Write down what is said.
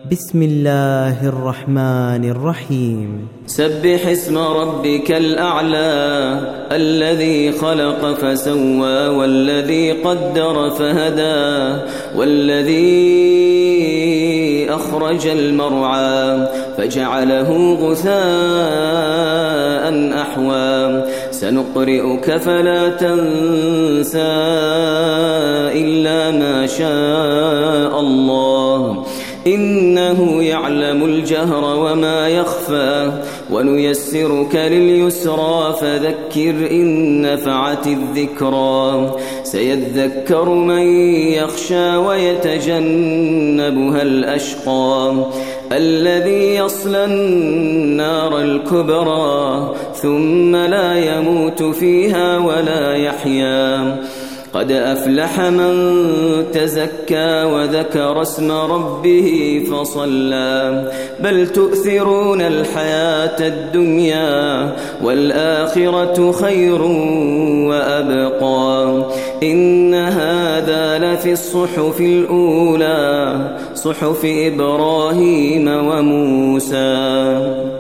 بسم الله الرحمن الرحيم سبح اسم ربك الأعلى الذي خلق فسوى والذي قدر فهدى والذي أخرج المرعى فجعله غثاء أحوى سنقرئك فلا تنسى إلا ما شاء الله إنه يعلم الجهر وما يخفى ونيسرك لليسرى فذكر إن نفعت الذكرى سيذكر من يخشى ويتجنبها الأشقى الذي يصلى النار الكبرى ثم لا يموت فيها ولا يحيا قد أفلح من تزكى وذكر اسم ربه فصلى بل تؤثرون الحياة الدنيا والآخرة خير وأبقى إن هذا لفي الصحف الأولى صحف إبراهيم وموسى.